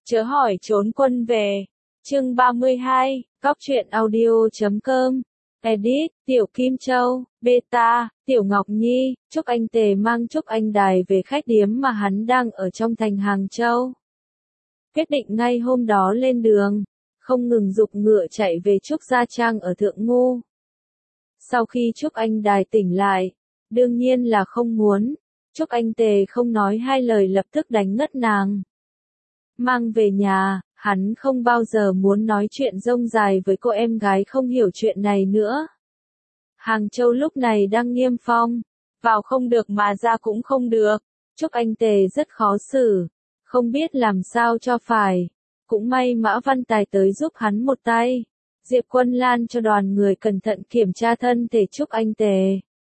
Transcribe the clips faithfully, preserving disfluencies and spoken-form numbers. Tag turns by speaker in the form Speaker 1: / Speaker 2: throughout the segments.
Speaker 1: Chớ hỏi trốn quân về. Chương ba mươi hai, Cóc truyện audio chấm com. Edit, Tiểu Kim Châu, Beta, Tiểu Ngọc Nhi, Trúc Anh Tề mang Trúc Anh Đài về khách điếm mà hắn đang ở trong thành Hàng Châu. Quyết định ngay hôm đó lên đường, không ngừng giục ngựa chạy về Trúc Gia Trang ở Thượng Ngu. Sau khi Trúc Anh Đài tỉnh lại, đương nhiên là không muốn, Trúc Anh Tề không nói hai lời lập tức đánh ngất nàng. Mang về nhà, hắn không bao giờ muốn nói chuyện rông dài với cô em gái không hiểu chuyện này nữa. Hàng Châu lúc này đang niêm phong, vào không được mà ra cũng không được, Trúc Anh Tề rất khó xử, không biết làm sao cho phải. Cũng may Mã Văn Tài tới giúp hắn một tay. Diệp Quân Lan cho đoàn người cẩn thận kiểm tra thân thể Trúc Anh Tề.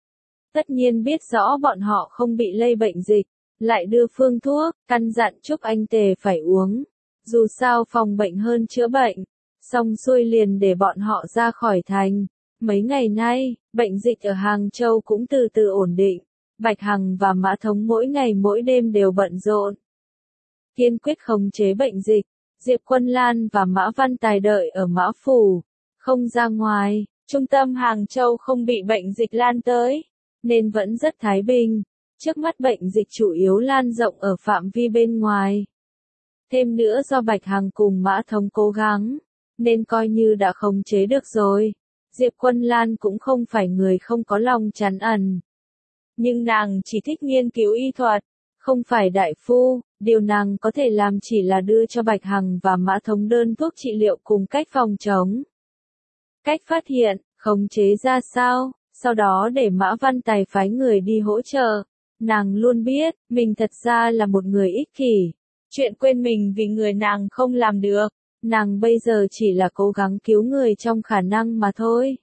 Speaker 1: Tất nhiên biết rõ bọn họ không bị lây bệnh dịch, lại đưa phương thuốc, căn dặn Trúc Anh Tề phải uống. Dù sao phòng bệnh hơn chữa bệnh, xong xuôi liền để bọn họ ra khỏi thành. Mấy ngày nay, bệnh dịch ở Hàng Châu cũng từ từ ổn định. Bạch Hằng và Mã Thống mỗi ngày mỗi đêm đều bận rộn. Kiên quyết khống chế bệnh dịch, Diệp Quân Lan và Mã Văn Tài đợi ở Mã Phủ, không ra ngoài. Trung tâm Hàng Châu không bị bệnh dịch lan tới, nên vẫn rất thái bình. Trước mắt bệnh dịch chủ yếu lan rộng ở phạm vi bên ngoài. Thêm nữa do Bạch Hằng cùng Mã Thống cố gắng, nên coi như đã khống chế được rồi. Diệp Quân Lan cũng không phải người không có lòng trắn ẩn. Nhưng nàng chỉ thích nghiên cứu y thuật, không phải đại phu, điều nàng có thể làm chỉ là đưa cho Bạch Hằng và Mã Thống đơn thuốc trị liệu cùng cách phòng chống. Cách phát hiện, khống chế ra sao, sau đó để Mã Văn Tài phái người đi hỗ trợ. Nàng luôn biết, mình thật ra là một người ích kỷ. Chuyện quên mình vì người nàng không làm được. Nàng bây giờ chỉ là cố gắng cứu người trong khả năng mà thôi.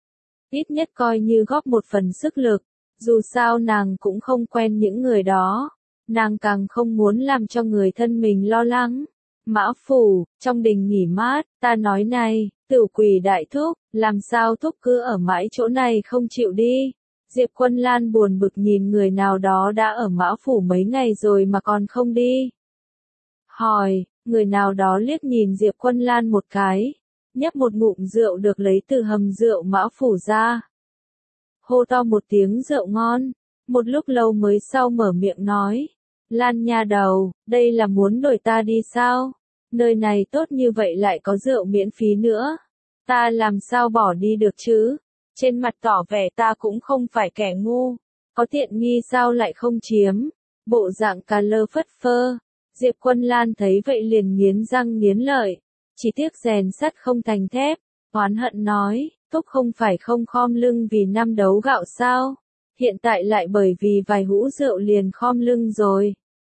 Speaker 1: Ít nhất coi như góp một phần sức lực. Dù sao nàng cũng không quen những người đó. Nàng càng không muốn làm cho người thân mình lo lắng. Mã Phủ, trong đình nghỉ mát, ta nói này, Tử Quỳ đại thúc, làm sao thúc cứ ở mãi chỗ này không chịu đi. Diệp Quân Lan buồn bực nhìn người nào đó đã ở Mã Phủ mấy ngày rồi mà còn không đi. Hỏi, người nào đó liếc nhìn Diệp Quân Lan một cái, nhấp một ngụm rượu được lấy từ hầm rượu Mã Phủ ra. Hô to một tiếng rượu ngon, một lúc lâu mới sau mở miệng nói, Lan nha đầu, đây là muốn đuổi ta đi sao? Nơi này tốt như vậy lại có rượu miễn phí nữa. Ta làm sao bỏ đi được chứ? Trên mặt tỏ vẻ ta cũng không phải kẻ ngu. Có tiện nghi sao lại không chiếm? Bộ dạng cà lơ phất phơ. Diệp Quân Lan thấy vậy liền nghiến răng nghiến lợi. Chỉ tiếc rèn sắt không thành thép. Oán hận nói, thúc không phải không khom lưng vì năm đấu gạo sao? Hiện tại lại bởi vì vài hũ rượu liền khom lưng rồi.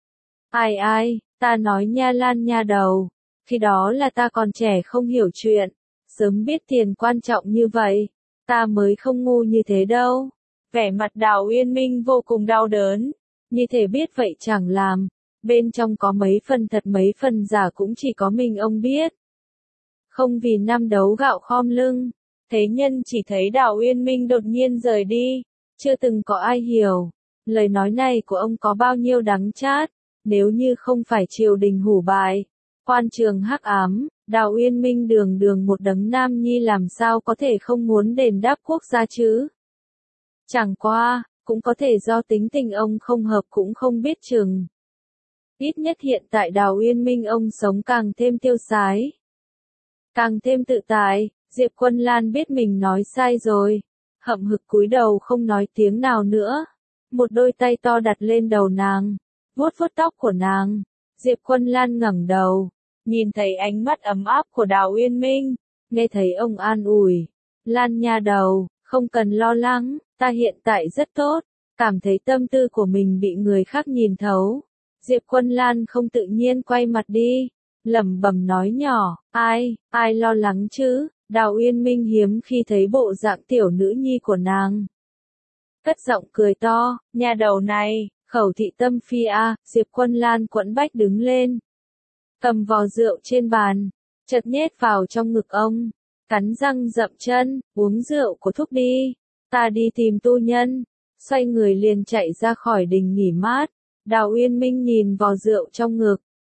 Speaker 1: Ai ai, ta nói nha Lan nha đầu. Khi đó là ta còn trẻ không hiểu chuyện. Sớm biết tiền quan trọng như vậy. Ta mới không ngu như thế đâu. Vẻ mặt Đào Uyên Minh vô cùng đau đớn. Như thể biết vậy chẳng làm. Bên trong có mấy phần thật mấy phần giả cũng chỉ có mình ông biết. Không vì năm đấu gạo khom lưng. Thế nhân chỉ thấy Đào Uyên Minh đột nhiên rời đi. Chưa từng có ai hiểu. Lời nói này của ông có bao nhiêu đắng chát. Nếu như không phải triều đình hủ bại. Quan trường hắc ám. Đào Uyên Minh đường đường một đấng nam nhi làm sao có thể không muốn đền đáp quốc gia chứ? Chẳng qua, cũng có thể do tính tình ông không hợp cũng không biết chừng. Ít nhất hiện tại Đào Uyên Minh ông sống càng thêm tiêu sái. Càng thêm tự tại, Diệp Quân Lan biết mình nói sai rồi. Hậm hực cúi đầu không nói tiếng nào nữa. Một đôi tay to đặt lên đầu nàng, vuốt vuốt tóc của nàng. Diệp Quân Lan ngẩng đầu. Nhìn thấy ánh mắt ấm áp của Đào Uyên Minh, nghe thấy ông an ủi, Lan nha đầu, không cần lo lắng, ta hiện tại rất tốt, cảm thấy tâm tư của mình bị người khác nhìn thấu. Diệp Quân Lan không tự nhiên quay mặt đi, lẩm bẩm nói nhỏ, ai, ai lo lắng chứ, Đào Uyên Minh hiếm khi thấy bộ dạng tiểu nữ nhi của nàng. Cất giọng cười to, nhà đầu này, khẩu thị tâm phi a, Diệp Quân Lan quẫn bách đứng lên. Cầm vò rượu trên bàn, chợt nhét vào trong ngực ông, cắn răng dậm chân, uống rượu của thúc đi, ta đi tìm tu nhân, xoay người liền chạy ra khỏi đình nghỉ mát. Đào Uyên Minh nhìn vò rượu trong ngực,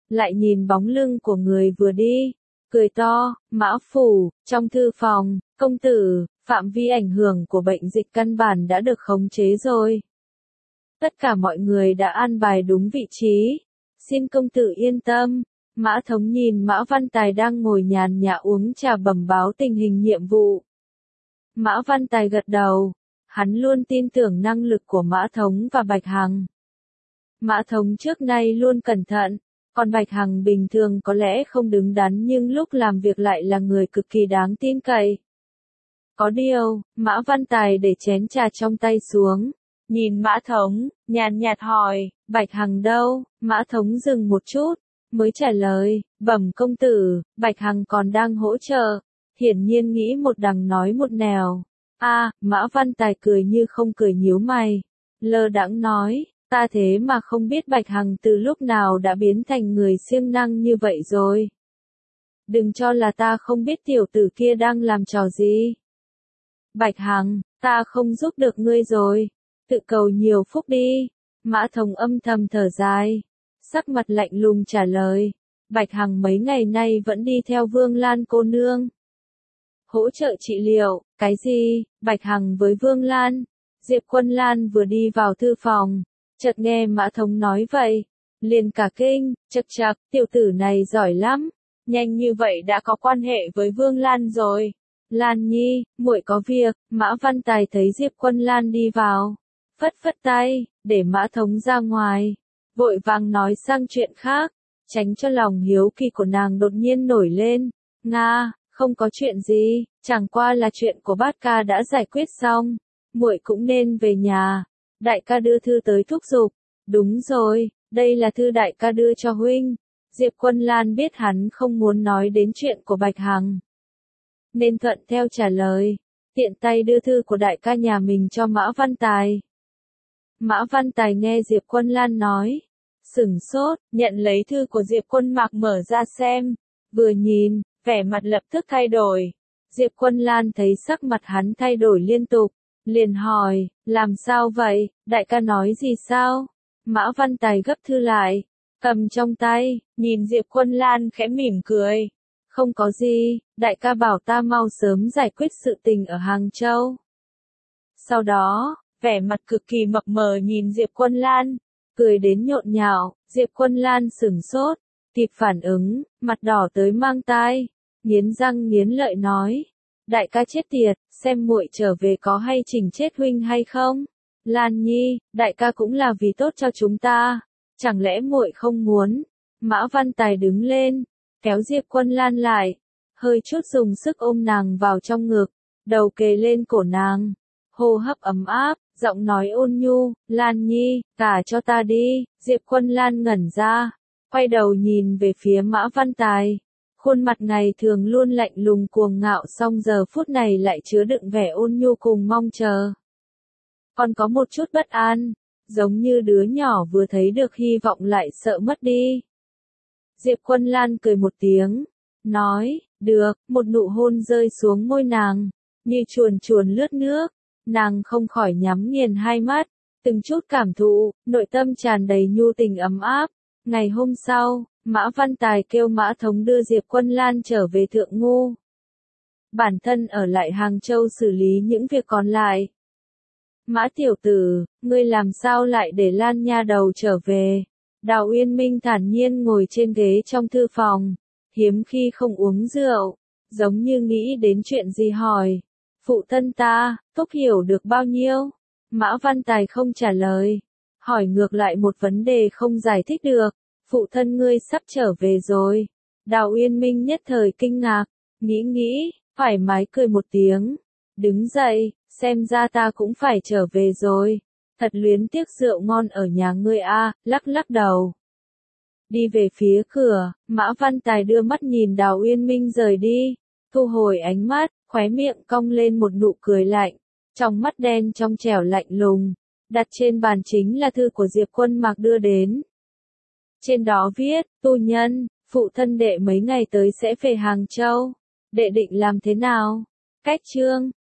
Speaker 1: lại nhìn bóng lưng của người vừa đi, cười to, Mã Phủ, trong thư phòng, công tử, phạm vi ảnh hưởng của bệnh dịch căn bản đã được khống chế rồi. Tất cả mọi người đã an bài đúng vị trí, xin công tử yên tâm. Mã Thống nhìn Mã Văn Tài đang ngồi nhàn nhã uống trà bẩm báo tình hình nhiệm vụ. Mã Văn Tài gật đầu, hắn luôn tin tưởng năng lực của Mã Thống và Bạch Hằng. Mã Thống trước nay luôn cẩn thận, còn Bạch Hằng bình thường có lẽ không đứng đắn nhưng lúc làm việc lại là người cực kỳ đáng tin cậy. Có điều, Mã Văn Tài để chén trà trong tay xuống, nhìn Mã Thống, nhàn nhạt hỏi, Bạch Hằng đâu? Mã Thống dừng một chút, mới trả lời, bẩm công tử, Bạch Hằng còn đang hỗ trợ, hiển nhiên nghĩ một đằng nói một nẻo. A, à, Mã Văn Tài cười như không cười nhíu mày, lơ đãng nói, ta thế mà không biết Bạch Hằng từ lúc nào đã biến thành người siêng năng như vậy rồi. Đừng cho là ta không biết tiểu tử kia đang làm trò gì. Bạch Hằng, ta không giúp được ngươi rồi, tự cầu nhiều phúc đi. Mã Thống âm thầm thở dài, sắc mặt lạnh lùng trả lời, Bạch Hằng mấy ngày nay vẫn đi theo Vương Lan cô nương. Hỗ trợ trị liệu, cái gì? Bạch Hằng với Vương Lan? Diệp Quân Lan vừa đi vào thư phòng, chợt nghe Mã Thống nói vậy, liền cả kinh, chậc chậc, tiểu tử này giỏi lắm, nhanh như vậy đã có quan hệ với Vương Lan rồi. Lan Nhi, muội có việc. Mã Văn Tài thấy Diệp Quân Lan đi vào, phất phất tay, để Mã Thống ra ngoài, vội vàng nói sang chuyện khác, tránh cho lòng hiếu kỳ của nàng đột nhiên nổi lên. Nga, không có chuyện gì, chẳng qua là chuyện của bát ca đã giải quyết xong, muội cũng nên về nhà. Đại ca đưa thư tới thúc giục. Đúng rồi, đây là thư đại ca đưa cho huynh. Diệp Quân Lan biết hắn không muốn nói đến chuyện của Bạch Hằng, nên thuận theo trả lời, tiện tay đưa thư của đại ca nhà mình cho Mã Văn Tài. Mã Văn Tài nghe Diệp Quân Lan nói, sửng sốt, nhận lấy thư của Diệp Quân Mạc mở ra xem, vừa nhìn, vẻ mặt lập tức thay đổi. Diệp Quân Lan thấy sắc mặt hắn thay đổi liên tục, liền hỏi, làm sao vậy, đại ca nói gì sao? Mã Văn Tài gấp thư lại, cầm trong tay, nhìn Diệp Quân Lan khẽ mỉm cười. Không có gì, đại ca bảo ta mau sớm giải quyết sự tình ở Hàng Châu. Sau đó, vẻ mặt cực kỳ mập mờ nhìn Diệp Quân Lan, cười đến nhộn nhạo. Diệp Quân Lan sửng sốt, kịp phản ứng, mặt đỏ tới mang tai, nghiến răng nghiến lợi nói, đại ca chết tiệt, xem muội trở về có hay chỉnh chết huynh hay không? Lan Nhi, đại ca cũng là vì tốt cho chúng ta, chẳng lẽ muội không muốn? Mã Văn Tài đứng lên, kéo Diệp Quân Lan lại, hơi chút dùng sức ôm nàng vào trong ngực, đầu kề lên cổ nàng, hô hấp ấm áp, giọng nói ôn nhu, Lan Nhi, gả cho ta đi. Diệp Quân Lan ngẩn ra, quay đầu nhìn về phía Mã Văn Tài, khuôn mặt ngày thường luôn lạnh lùng cuồng ngạo song giờ phút này lại chứa đựng vẻ ôn nhu cùng mong chờ. Còn có một chút bất an, giống như đứa nhỏ vừa thấy được hy vọng lại sợ mất đi. Diệp Quân Lan cười một tiếng, nói, được, một nụ hôn rơi xuống môi nàng, như chuồn chuồn lướt nước, nàng không khỏi nhắm nghiền hai mắt, từng chút cảm thụ, nội tâm tràn đầy nhu tình ấm áp. Ngày hôm sau, Mã Văn Tài kêu Mã Thống đưa Diệp Quân Lan trở về Thượng Ngu. Bản thân ở lại Hàng Châu xử lý những việc còn lại. Mã tiểu tử, ngươi làm sao lại để Lan nha đầu trở về? Đào Uyên Minh thản nhiên ngồi trên ghế trong thư phòng, hiếm khi không uống rượu, giống như nghĩ đến chuyện gì hỏi. Phụ thân ta, Thúc hiểu được bao nhiêu? Mã Văn Tài không trả lời, hỏi ngược lại một vấn đề không giải thích được. Phụ thân ngươi sắp trở về rồi. Đào Uyên Minh nhất thời kinh ngạc, nghĩ nghĩ, thoải mái cười một tiếng, đứng dậy, xem ra ta cũng phải trở về rồi. Thật luyến tiếc rượu ngon ở nhà ngươi a, lắc lắc đầu. Đi về phía cửa, Mã Văn Tài đưa mắt nhìn Đào Uyên Minh rời đi, thu hồi ánh mắt, khóe miệng cong lên một nụ cười lạnh, trong mắt đen trong trẻo lạnh lùng, đặt trên bàn chính là thư của Diệp Quân Mạc đưa đến. Trên đó viết, tu nhân, phụ thân đệ mấy ngày tới sẽ về Hàng Châu, đệ định làm thế nào? Cách chương